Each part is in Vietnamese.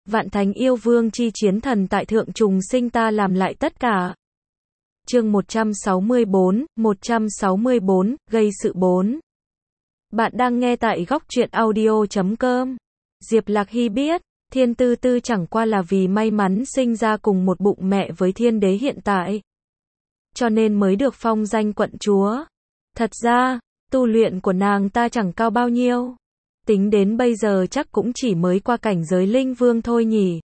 Vạn thánh yêu vương chi chiến thần tại thượng trùng sinh ta làm lại tất cả. Chương 164, gây sự 4. Bạn đang nghe tại góc truyện audio.com. Diệp Lạc Hy biết, Thiên Tư Tư chẳng qua là vì may mắn sinh ra cùng một bụng mẹ với thiên đế hiện tại, cho nên mới được phong danh quận chúa. Thật ra, tu luyện của nàng ta chẳng cao bao nhiêu. Tính đến bây giờ chắc cũng chỉ mới qua cảnh giới linh vương thôi nhỉ.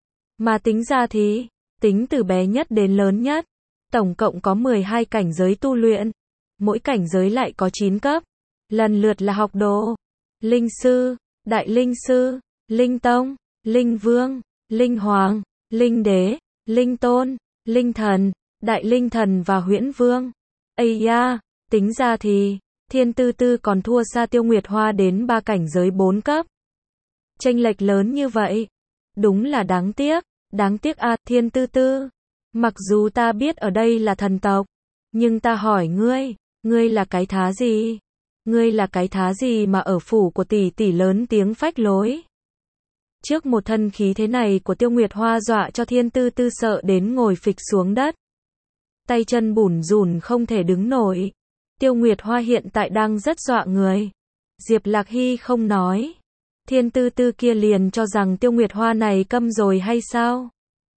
Mà tính ra thì, tính từ bé nhất đến lớn nhất, tổng cộng có 12 cảnh giới tu luyện. Mỗi cảnh giới lại có 9 cấp. Lần lượt là học đồ, linh sư, đại linh sư, linh tông, linh vương, linh hoàng, linh đế, linh tôn, linh thần, đại linh thần và huyễn vương. Ây da, tính ra thì, Thiên Tư Tư còn thua xa Tiêu Nguyệt Hoa đến 3 cảnh giới 4 cấp. Chênh lệch lớn như vậy. Đúng là đáng tiếc à, Thiên Tư Tư. Mặc dù ta biết ở đây là thần tộc, nhưng ta hỏi ngươi là cái thá gì? Ngươi là cái thá gì mà ở phủ của tỷ tỷ lớn tiếng phách lối? Trước một thân khí thế này của Tiêu Nguyệt Hoa dọa cho Thiên Tư Tư sợ đến ngồi phịch xuống đất. Tay chân bủn rủn không thể đứng nổi. Tiêu Nguyệt Hoa hiện tại đang rất dọa người. Diệp Lạc Hy không nói. Thiên Tư Tư kia liền cho rằng Tiêu Nguyệt Hoa này câm rồi hay sao?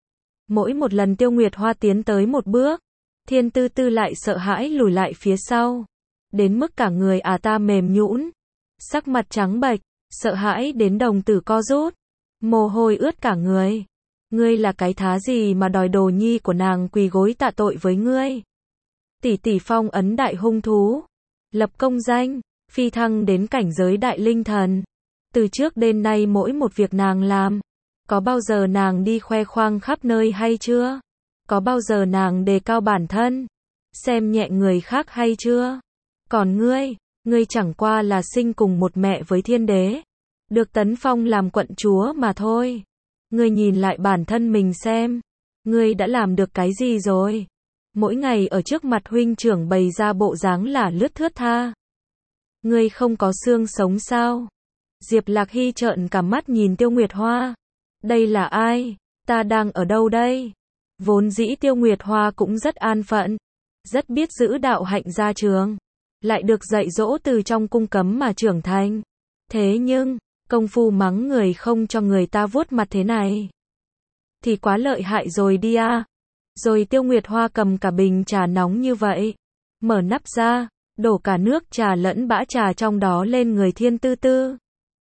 Mỗi một lần Tiêu Nguyệt Hoa tiến tới một bước, Thiên Tư Tư lại sợ hãi lùi lại phía sau. Đến mức cả người ta mềm nhũn, sắc mặt trắng bệch, sợ hãi đến đồng tử co rút, mồ hôi ướt cả người. Ngươi là cái thá gì mà đòi đồ nhi của nàng quỳ gối tạ tội với ngươi? Tỷ tỷ phong ấn đại hung thú, lập công danh, phi thăng đến cảnh giới đại linh thần. Từ trước đến nay mỗi một việc nàng làm, có bao giờ nàng đi khoe khoang khắp nơi hay chưa? Có bao giờ nàng đề cao bản thân, xem nhẹ người khác hay chưa? Còn ngươi chẳng qua là sinh cùng một mẹ với thiên đế, được tấn phong làm quận chúa mà thôi. Ngươi nhìn lại bản thân mình xem, ngươi đã làm được cái gì rồi? Mỗi ngày ở trước mặt huynh trưởng bày ra bộ dáng là lướt thướt tha. Ngươi không có xương sống sao? Diệp Lạc Hy trợn cả mắt nhìn Tiêu Nguyệt Hoa. Đây là ai? Ta đang ở đâu đây? Vốn dĩ Tiêu Nguyệt Hoa cũng rất an phận, rất biết giữ đạo hạnh gia trường, lại được dạy dỗ từ trong cung cấm mà trưởng thành. Thế nhưng, công phu mắng người không cho người ta vuốt mặt thế này thì quá lợi hại rồi đi à. Rồi Tiêu Nguyệt Hoa cầm cả bình trà nóng như vậy, mở nắp ra, đổ cả nước trà lẫn bã trà trong đó lên người Thiên Tư Tư.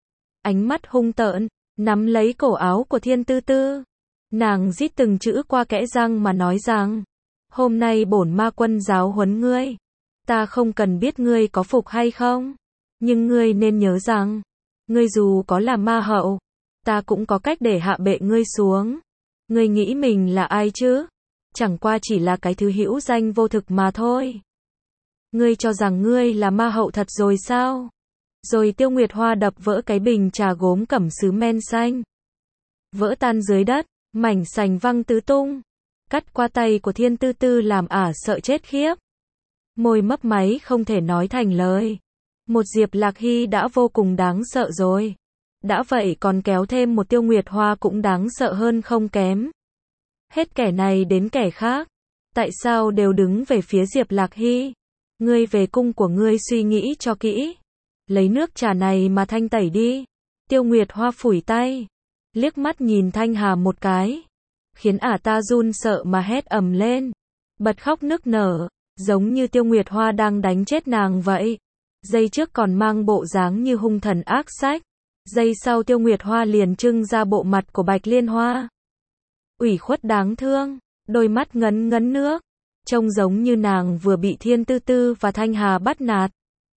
Ánh mắt hung tợn, nắm lấy cổ áo của Thiên Tư Tư. Nàng rít từng chữ qua kẽ răng mà nói rằng, hôm nay bổn ma quân giáo huấn ngươi. Ta không cần biết ngươi có phục hay không, nhưng ngươi nên nhớ rằng, ngươi dù có là ma hậu, ta cũng có cách để hạ bệ ngươi xuống. Ngươi nghĩ mình là ai chứ? Chẳng qua chỉ là cái thứ hữu danh vô thực mà thôi. Ngươi cho rằng ngươi là ma hậu thật rồi sao? Rồi Tiêu Nguyệt Hoa đập vỡ cái bình trà gốm cẩm sứ men xanh, vỡ tan dưới đất, mảnh sành văng tứ tung, cắt qua tay của Thiên Tư Tư làm sợ chết khiếp. Môi mấp máy không thể nói thành lời. Một Diệp Lạc Hy đã vô cùng đáng sợ rồi. Đã vậy còn kéo thêm một Tiêu Nguyệt Hoa cũng đáng sợ hơn không kém. Hết kẻ này đến kẻ khác, tại sao đều đứng về phía Diệp Lạc Hy? Ngươi về cung của ngươi suy nghĩ cho kỹ. Lấy nước trà này mà thanh tẩy đi. Tiêu Nguyệt Hoa phủi tay, liếc mắt nhìn Thanh Hà một cái, khiến ta run sợ mà hét ầm lên, bật khóc nức nở, giống như Tiêu Nguyệt Hoa đang đánh chết nàng vậy. Giây trước còn mang bộ dáng như hung thần ác sách, giây sau Tiêu Nguyệt Hoa liền trưng ra bộ mặt của Bạch Liên Hoa. Ủy khuất đáng thương, đôi mắt ngấn ngấn nước, trông giống như nàng vừa bị Thiên Tư Tư và Thanh Hà bắt nạt.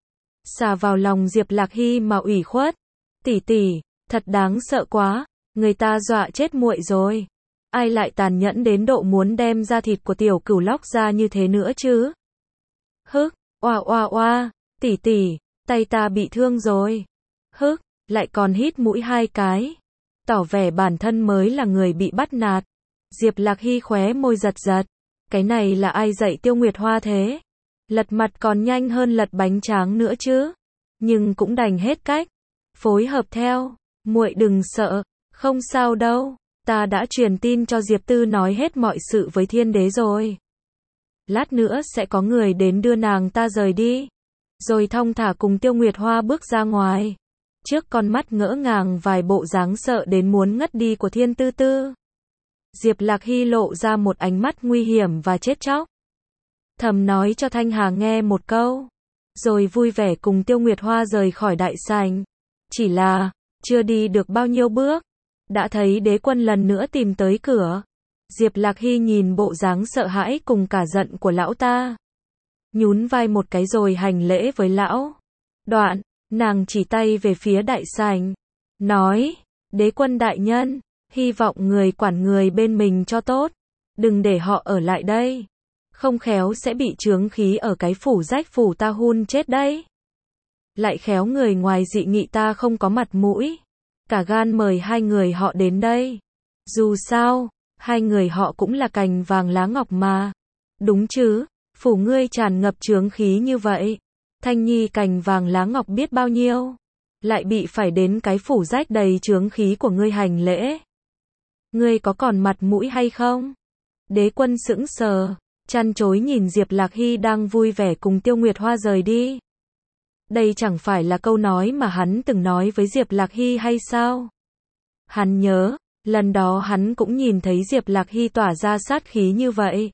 Xà vào lòng Diệp Lạc Hy mà ủy khuất. Tỷ tỷ, thật đáng sợ quá, người ta dọa chết muội rồi. Ai lại tàn nhẫn đến độ muốn đem da thịt của tiểu cửu lóc ra như thế nữa chứ? Hức, oa, tỷ tỷ, tay ta bị thương rồi. Hức, lại còn hít mũi 2 cái. Tỏ vẻ bản thân mới là người bị bắt nạt. Diệp Lạc Hy khóe môi giật giật. Cái này là ai dạy Tiêu Nguyệt Hoa thế? Lật mặt còn nhanh hơn lật bánh tráng nữa chứ. Nhưng cũng đành hết cách phối hợp theo. Muội đừng sợ, Không sao đâu, ta đã truyền tin cho Diệp Tư nói hết mọi sự với thiên đế rồi. Lát nữa sẽ có người đến đưa nàng ta rời đi. Rồi thong thả cùng Tiêu Nguyệt Hoa bước ra ngoài. Trước con mắt ngỡ ngàng vài bộ dáng sợ đến muốn ngất đi của Thiên Tư Tư. Diệp Lạc Hy lộ ra một ánh mắt nguy hiểm và chết chóc. Thầm nói cho Thanh Hà nghe một câu. Rồi vui vẻ cùng Tiêu Nguyệt Hoa rời khỏi đại sảnh. Chỉ là, chưa đi được bao nhiêu bước, đã thấy đế quân lần nữa tìm tới cửa. Diệp Lạc Hy nhìn bộ dáng sợ hãi cùng cả giận của lão ta. Nhún vai một cái rồi hành lễ với lão. Đoạn, nàng chỉ tay về phía đại sảnh. Nói, đế quân đại nhân, hy vọng người quản người bên mình cho tốt. Đừng để họ ở lại đây. Không khéo sẽ bị chướng khí ở cái phủ rách phủ ta hun chết đấy. Lại khéo người ngoài dị nghị ta không có mặt mũi. Cả gan mời hai người họ đến đây. Dù sao, hai người họ cũng là cành vàng lá ngọc mà. Đúng chứ, phủ ngươi tràn ngập chướng khí như vậy. Thanh Nhi cành vàng lá ngọc biết bao nhiêu. Lại bị phải đến cái phủ rách đầy chướng khí của ngươi hành lễ. Ngươi có còn mặt mũi hay không? Đế quân sững sờ, chăn chối nhìn Diệp Lạc Hy đang vui vẻ cùng Tiêu Nguyệt Hoa rời đi. Đây chẳng phải là câu nói mà hắn từng nói với Diệp Lạc Hy hay sao? Hắn nhớ, lần đó hắn cũng nhìn thấy Diệp Lạc Hy tỏa ra sát khí như vậy.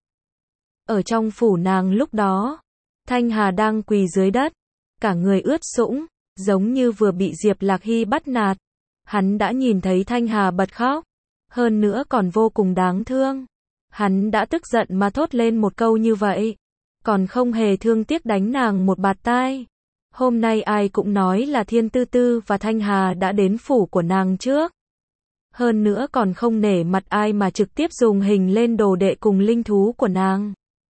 Ở trong phủ nàng lúc đó, Thanh Hà đang quỳ dưới đất, cả người ướt sũng, giống như vừa bị Diệp Lạc Hy bắt nạt. Hắn đã nhìn thấy Thanh Hà bật khóc, hơn nữa còn vô cùng đáng thương. Hắn đã tức giận mà thốt lên một câu như vậy, còn không hề thương tiếc đánh nàng một bạt tai. Hôm nay ai cũng nói là Thiên Tư Tư và Thanh Hà đã đến phủ của nàng trước. Hơn nữa còn không nể mặt ai mà trực tiếp dùng hình lên đồ đệ cùng linh thú của nàng.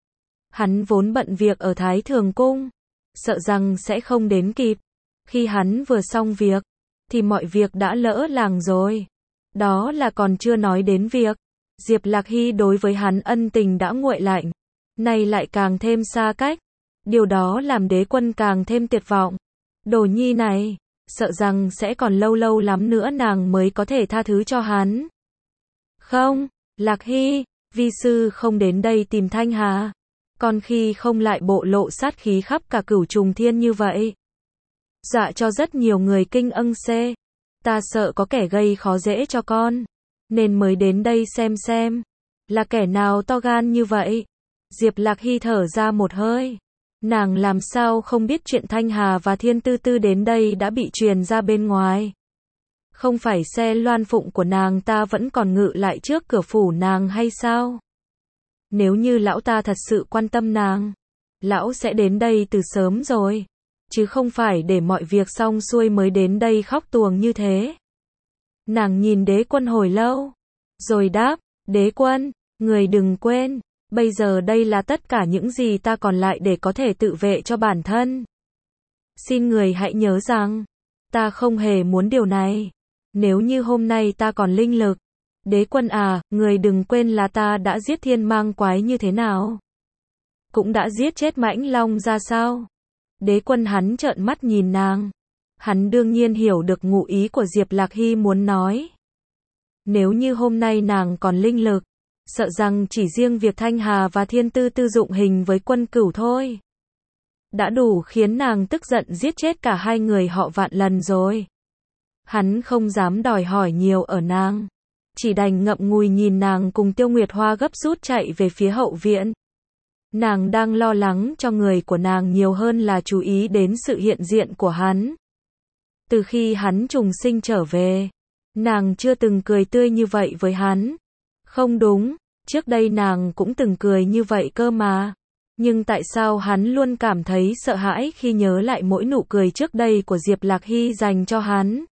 Hắn vốn bận việc ở Thái Thường Cung, sợ rằng sẽ không đến kịp. Khi hắn vừa xong việc, thì mọi việc đã lỡ làng rồi. Đó là còn chưa nói đến việc Diệp Lạc Hy đối với hắn ân tình đã nguội lạnh, nay lại càng thêm xa cách. Điều đó làm đế quân càng thêm tuyệt vọng. Đồ nhi này, sợ rằng sẽ còn lâu lâu lắm nữa nàng mới có thể tha thứ cho hắn. Không, Lạc Hy, vi sư không đến đây tìm Thanh Hà. Còn khi không lại bộ lộ sát khí khắp cả Cửu Trùng Thiên như vậy. Dạ cho rất nhiều người kinh âng xê. Ta sợ có kẻ gây khó dễ cho con, nên mới đến đây xem. Là kẻ nào to gan như vậy? Diệp Lạc Hy thở ra một hơi. Nàng làm sao không biết chuyện Thanh Hà và Thiên Tư Tư đến đây đã bị truyền ra bên ngoài. Không phải xe loan phụng của nàng ta vẫn còn ngự lại trước cửa phủ nàng hay sao? Nếu như lão ta thật sự quan tâm nàng, lão sẽ đến đây từ sớm rồi, chứ không phải để mọi việc xong xuôi mới đến đây khóc tuồng như thế. Nàng nhìn đế quân hồi lâu, rồi đáp, đế quân, người đừng quên, bây giờ đây là tất cả những gì ta còn lại để có thể tự vệ cho bản thân. Xin người hãy nhớ rằng, ta không hề muốn điều này. Nếu như hôm nay ta còn linh lực, đế quân à, người đừng quên là ta đã giết thiên mang quái như thế nào. Cũng đã giết chết mãnh long ra sao. Đế quân hắn trợn mắt nhìn nàng. Hắn đương nhiên hiểu được ngụ ý của Diệp Lạc Hy muốn nói. Nếu như hôm nay nàng còn linh lực, sợ rằng chỉ riêng việc Thanh Hà và Thiên Tư Tư dụng hình với Quân Cửu thôi, đã đủ khiến nàng tức giận giết chết cả hai người họ vạn lần rồi. Hắn không dám đòi hỏi nhiều ở nàng, chỉ đành ngậm ngùi nhìn nàng cùng Tiêu Nguyệt Hoa gấp rút chạy về phía hậu viện. Nàng đang lo lắng cho người của nàng nhiều hơn là chú ý đến sự hiện diện của hắn. Từ khi hắn trùng sinh trở về, nàng chưa từng cười tươi như vậy với hắn. Không đúng, trước đây nàng cũng từng cười như vậy cơ mà. Nhưng tại sao hắn luôn cảm thấy sợ hãi khi nhớ lại mỗi nụ cười trước đây của Diệp Lạc Hy dành cho hắn?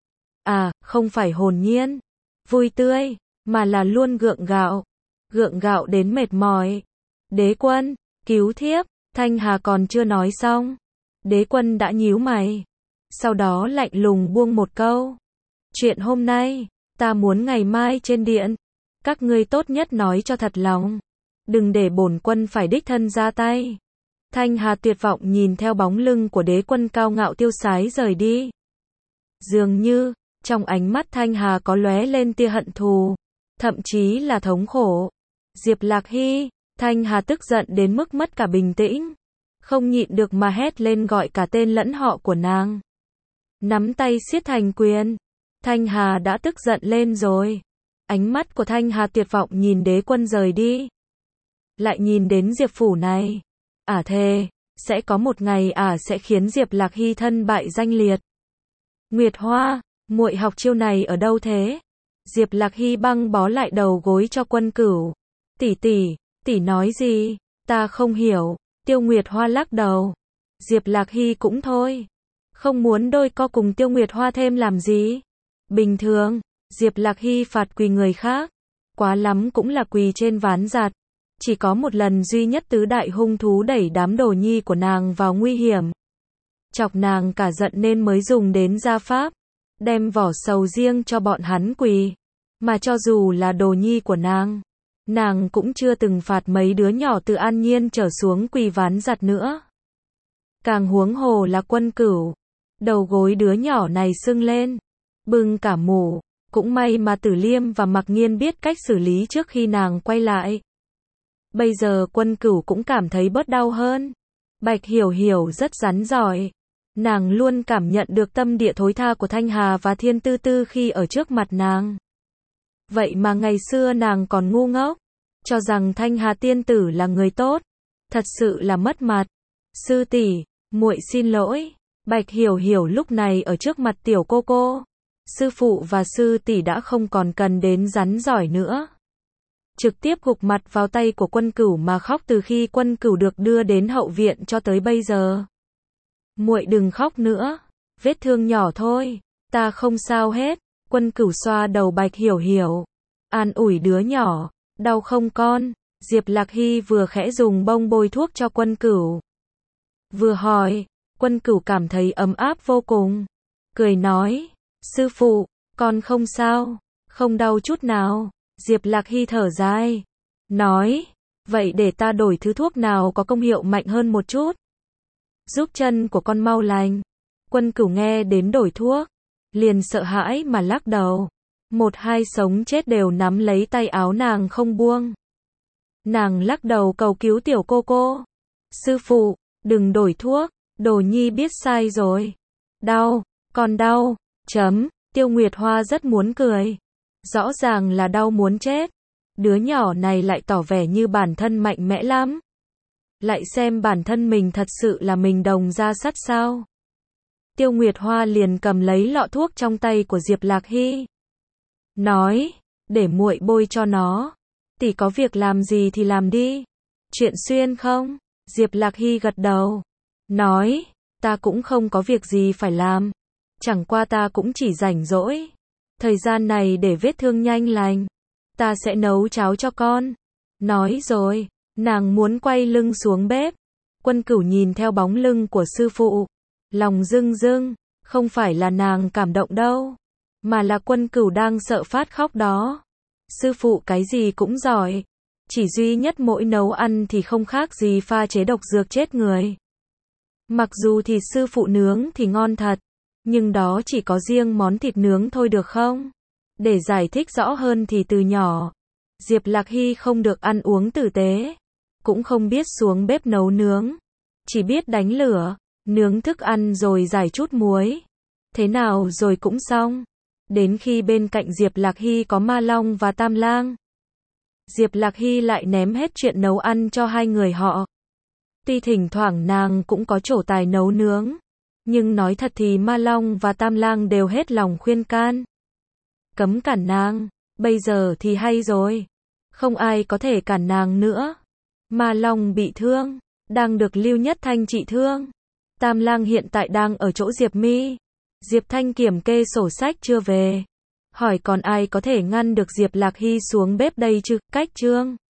À, không phải hồn nhiên, vui tươi, mà là luôn gượng gạo đến mệt mỏi. Đế quân, cứu thiếp, Thanh Hà còn chưa nói xong. Đế quân đã nhíu mày, sau đó lạnh lùng buông một câu. Chuyện hôm nay, ta muốn ngày mai trên điện, các ngươi tốt nhất nói cho thật lòng. Đừng để bổn quân phải đích thân ra tay. Thanh Hà tuyệt vọng nhìn theo bóng lưng của đế quân cao ngạo tiêu sái rời đi. Dường như, Trong ánh mắt Thanh Hà có lóe lên tia hận thù, thậm chí là thống khổ. Diệp Lạc Hy, Thanh Hà tức giận đến mức mất cả bình tĩnh, không nhịn được mà hét lên gọi cả tên lẫn họ của nàng. Nắm tay siết thành quyền. Thanh Hà đã tức giận lên rồi. Ánh mắt của Thanh Hà tuyệt vọng nhìn Đế Quân rời đi. Lại nhìn đến Diệp phủ này. Thề, sẽ có một ngày sẽ khiến Diệp Lạc Hy thân bại danh liệt. Nguyệt Hoa, muội học chiêu này ở đâu thế? Diệp Lạc Hy băng bó lại đầu gối cho Quân Cửu. Tỷ nói gì? Ta không hiểu. Tiêu Nguyệt Hoa lắc đầu. Diệp Lạc Hy cũng thôi. Không muốn đôi co cùng Tiêu Nguyệt Hoa thêm làm gì? Bình thường, Diệp Lạc Hy phạt quỳ người khác. Quá lắm cũng là quỳ trên ván giặt. Chỉ có một lần duy nhất tứ đại hung thú đẩy đám đồ nhi của nàng vào nguy hiểm. Chọc nàng cả giận nên mới dùng đến gia pháp. Đem vỏ sầu riêng cho bọn hắn quỳ. Mà cho dù là đồ nhi của nàng cũng chưa từng phạt mấy đứa nhỏ từ An Nhiên trở xuống quỳ ván giặt nữa. Càng huống hồ là Quân Cửu. Đầu gối đứa nhỏ này sưng lên, bưng cả mủ. Cũng may mà Tử Liêm và Mặc Nhiên biết cách xử lý trước khi nàng quay lại. Bây giờ Quân Cửu cũng cảm thấy bớt đau hơn. Bạch Hiểu Hiểu rất rắn giỏi. Nàng luôn cảm nhận được tâm địa thối tha của Thanh Hà và Thiên Tư Tư khi ở trước mặt nàng. Vậy mà ngày xưa nàng còn ngu ngốc, cho rằng Thanh Hà tiên tử là người tốt. Thật sự là mất mặt. Sư tỷ, muội xin lỗi. Bạch Hiểu Hiểu lúc này ở trước mặt tiểu cô. Sư phụ và sư tỷ đã không còn cần đến rắn giỏi nữa. Trực tiếp gục mặt vào tay của Quân Cửu mà khóc từ khi Quân Cửu được đưa đến hậu viện cho tới bây giờ. Muội đừng khóc nữa, vết thương nhỏ thôi, ta không sao hết. Quân Cửu xoa đầu Bạch Hiểu Hiểu, an ủi đứa nhỏ, đau không con? Diệp Lạc Hy vừa khẽ dùng bông bôi thuốc cho Quân Cửu, vừa hỏi. Quân Cửu cảm thấy ấm áp vô cùng, cười nói, sư phụ, con không sao, không đau chút nào. Diệp Lạc Hy thở dài, nói, vậy để ta đổi thứ thuốc nào có công hiệu mạnh hơn một chút, giúp chân của con mau lành. Quân Cửu nghe đến đổi thuốc, liền sợ hãi mà lắc đầu. Một hai sống chết đều nắm lấy tay áo nàng không buông. Nàng lắc đầu cầu cứu tiểu cô. Sư phụ, đừng đổi thuốc, đồ nhi biết sai rồi. Đau, con đau. Tiêu Nguyệt Hoa rất muốn cười. Rõ ràng là đau muốn chết. Đứa nhỏ này lại tỏ vẻ như bản thân mạnh mẽ lắm. Lại xem bản thân mình thật sự là mình đồng ra sắt sao. Tiêu Nguyệt Hoa liền cầm lấy lọ thuốc trong tay của Diệp Lạc Hy. Nói, để muội bôi cho nó. Tỷ có việc làm gì thì làm đi. Chuyện xuyên không? Diệp Lạc Hy gật đầu. Nói, ta cũng không có việc gì phải làm. Chẳng qua ta cũng chỉ rảnh rỗi. Thời gian này để vết thương nhanh lành, ta sẽ nấu cháo cho con. Nói rồi, nàng muốn quay lưng xuống bếp. Quân Cửu nhìn theo bóng lưng của sư phụ, lòng rưng rưng, không phải là nàng cảm động đâu, mà là Quân Cửu đang sợ phát khóc đó. Sư phụ cái gì cũng giỏi, chỉ duy nhất mỗi nấu ăn thì không khác gì pha chế độc dược chết người. Mặc dù thịt sư phụ nướng thì ngon thật, nhưng đó chỉ có riêng món thịt nướng thôi được không? Để giải thích rõ hơn thì từ nhỏ, Diệp Lạc Hy không được ăn uống tử tế, cũng không biết xuống bếp nấu nướng, chỉ biết đánh lửa, nướng thức ăn rồi rải chút muối. Thế nào rồi cũng xong. Đến khi bên cạnh Diệp Lạc Hy có Ma Long và Tam Lang, Diệp Lạc Hy lại ném hết chuyện nấu ăn cho hai người họ. Tuy thỉnh thoảng nàng cũng có trổ tài nấu nướng, nhưng nói thật thì Ma Long và Tam Lang đều hết lòng khuyên can, cấm cản nàng. Bây giờ thì hay rồi, không ai có thể cản nàng nữa. Ma Long bị thương, đang được Lưu Nhất Thanh trị thương. Tam Lang hiện tại đang ở chỗ Diệp Mi. Diệp Thanh kiểm kê sổ sách chưa về, hỏi còn ai có thể ngăn được Diệp Lạc Hy xuống bếp đây chứ? Cách chương